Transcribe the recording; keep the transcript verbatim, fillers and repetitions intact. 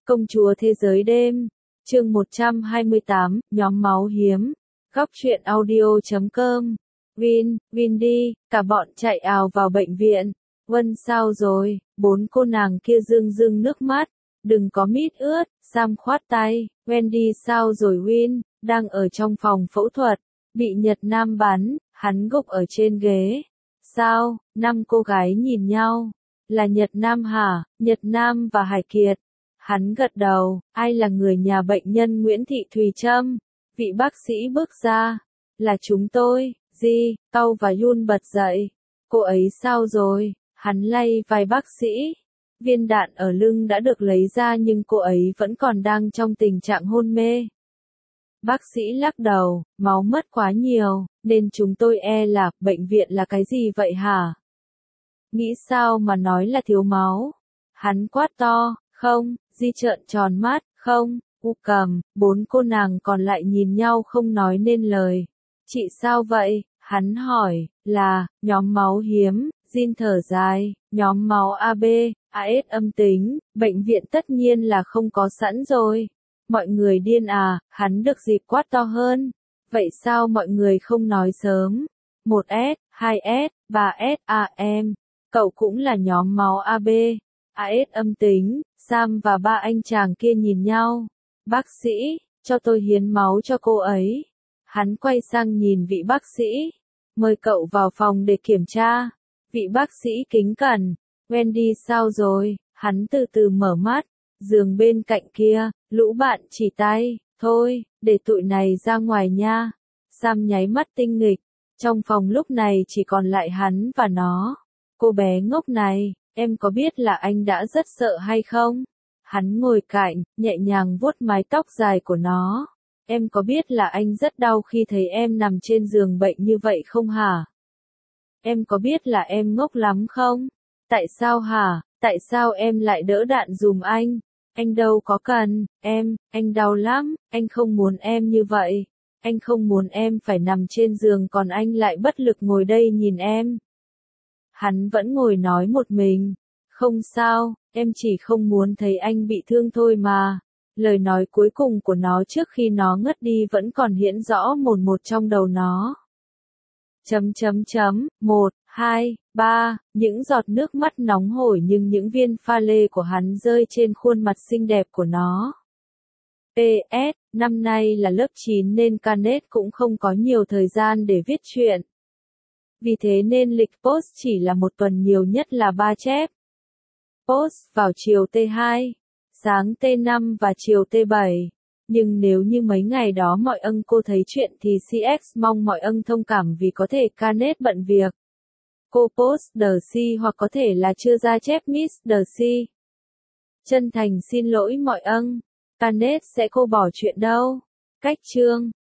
Công chúa thế giới đêm, chương một trăm hai mươi tám, nhóm máu hiếm, góc truyện audio chấm com, Vin, Vin đi, cả bọn chạy ào vào bệnh viện. Vân sao rồi, bốn cô nàng kia rưng rưng nước mắt, đừng có mít ướt, Sam khoát tay, Wendy sao rồi Win, đang ở trong phòng phẫu thuật, bị Nhật Nam bắn, hắn gục ở trên ghế. Sao, năm cô gái nhìn nhau, là Nhật Nam hả, Nhật Nam và Hải Kiệt. Hắn gật đầu, ai là người nhà bệnh nhân Nguyễn Thị Thùy Trâm? Vị bác sĩ bước ra, là chúng tôi, Di, Cau và Yun bật dậy. Cô ấy sao rồi? Hắn lay vai bác sĩ. Viên đạn ở lưng đã được lấy ra nhưng cô ấy vẫn còn đang trong tình trạng hôn mê. Bác sĩ lắc đầu, máu mất quá nhiều, nên chúng tôi e là, bệnh viện là cái gì vậy hả? Nghĩ sao mà nói là thiếu máu? Hắn quát to, không, Di trợn tròn mắt, không, U cầm, bốn cô nàng còn lại nhìn nhau không nói nên lời. Chị sao vậy? Hắn hỏi, là, nhóm máu hiếm, Jin thở dài, nhóm máu a bê, a ét âm tính, bệnh viện tất nhiên là không có sẵn rồi. Mọi người điên à, hắn được dịp quát to hơn. Vậy sao mọi người không nói sớm? một S, hai S, ba S, à em, cậu cũng là nhóm máu a bê, a ét âm tính. Sam và ba anh chàng kia nhìn nhau. Bác sĩ, cho tôi hiến máu cho cô ấy. Hắn quay sang nhìn vị bác sĩ. Mời cậu vào phòng để kiểm tra. Vị bác sĩ kính cẩn. Wendy sao rồi? Hắn từ từ mở mắt. Giường bên cạnh kia, lũ bạn chỉ tay. Thôi, để tụi này ra ngoài nha. Sam nháy mắt tinh nghịch. Trong phòng lúc này chỉ còn lại hắn và nó. Cô bé ngốc này. Em có biết là anh đã rất sợ hay không? Hắn ngồi cạnh, nhẹ nhàng vuốt mái tóc dài của nó. Em có biết là anh rất đau khi thấy em nằm trên giường bệnh như vậy không hả? Em có biết là em ngốc lắm không? Tại sao hả? Tại sao em lại đỡ đạn dùm anh? Anh đâu có cần, em, anh đau lắm, anh không muốn em như vậy. Anh không muốn em phải nằm trên giường còn anh lại bất lực ngồi đây nhìn em. Hắn vẫn ngồi nói một mình. Không sao, em chỉ không muốn thấy anh bị thương thôi mà. Lời nói cuối cùng của nó trước khi nó ngất đi vẫn còn hiển rõ một một trong đầu nó. Chấm chấm chấm, một, hai, ba, những giọt nước mắt nóng hổi nhưng những viên pha lê của hắn rơi trên khuôn mặt xinh đẹp của nó. pê ét, năm nay là lớp chín nên Canet cũng không có nhiều thời gian để viết truyện. Vì thế nên lịch post chỉ là một tuần nhiều nhất là ba chép. Post vào chiều T hai, sáng T năm và chiều T bảy. Nhưng nếu như mấy ngày đó mọi ân cô thấy chuyện thì xê ích mong mọi ân thông cảm vì có thể Canet bận việc. Cô post The C hoặc có thể là chưa ra chép Miss The C. Chân thành xin lỗi mọi ân. Canet sẽ cô bỏ chuyện đâu. Cách chương.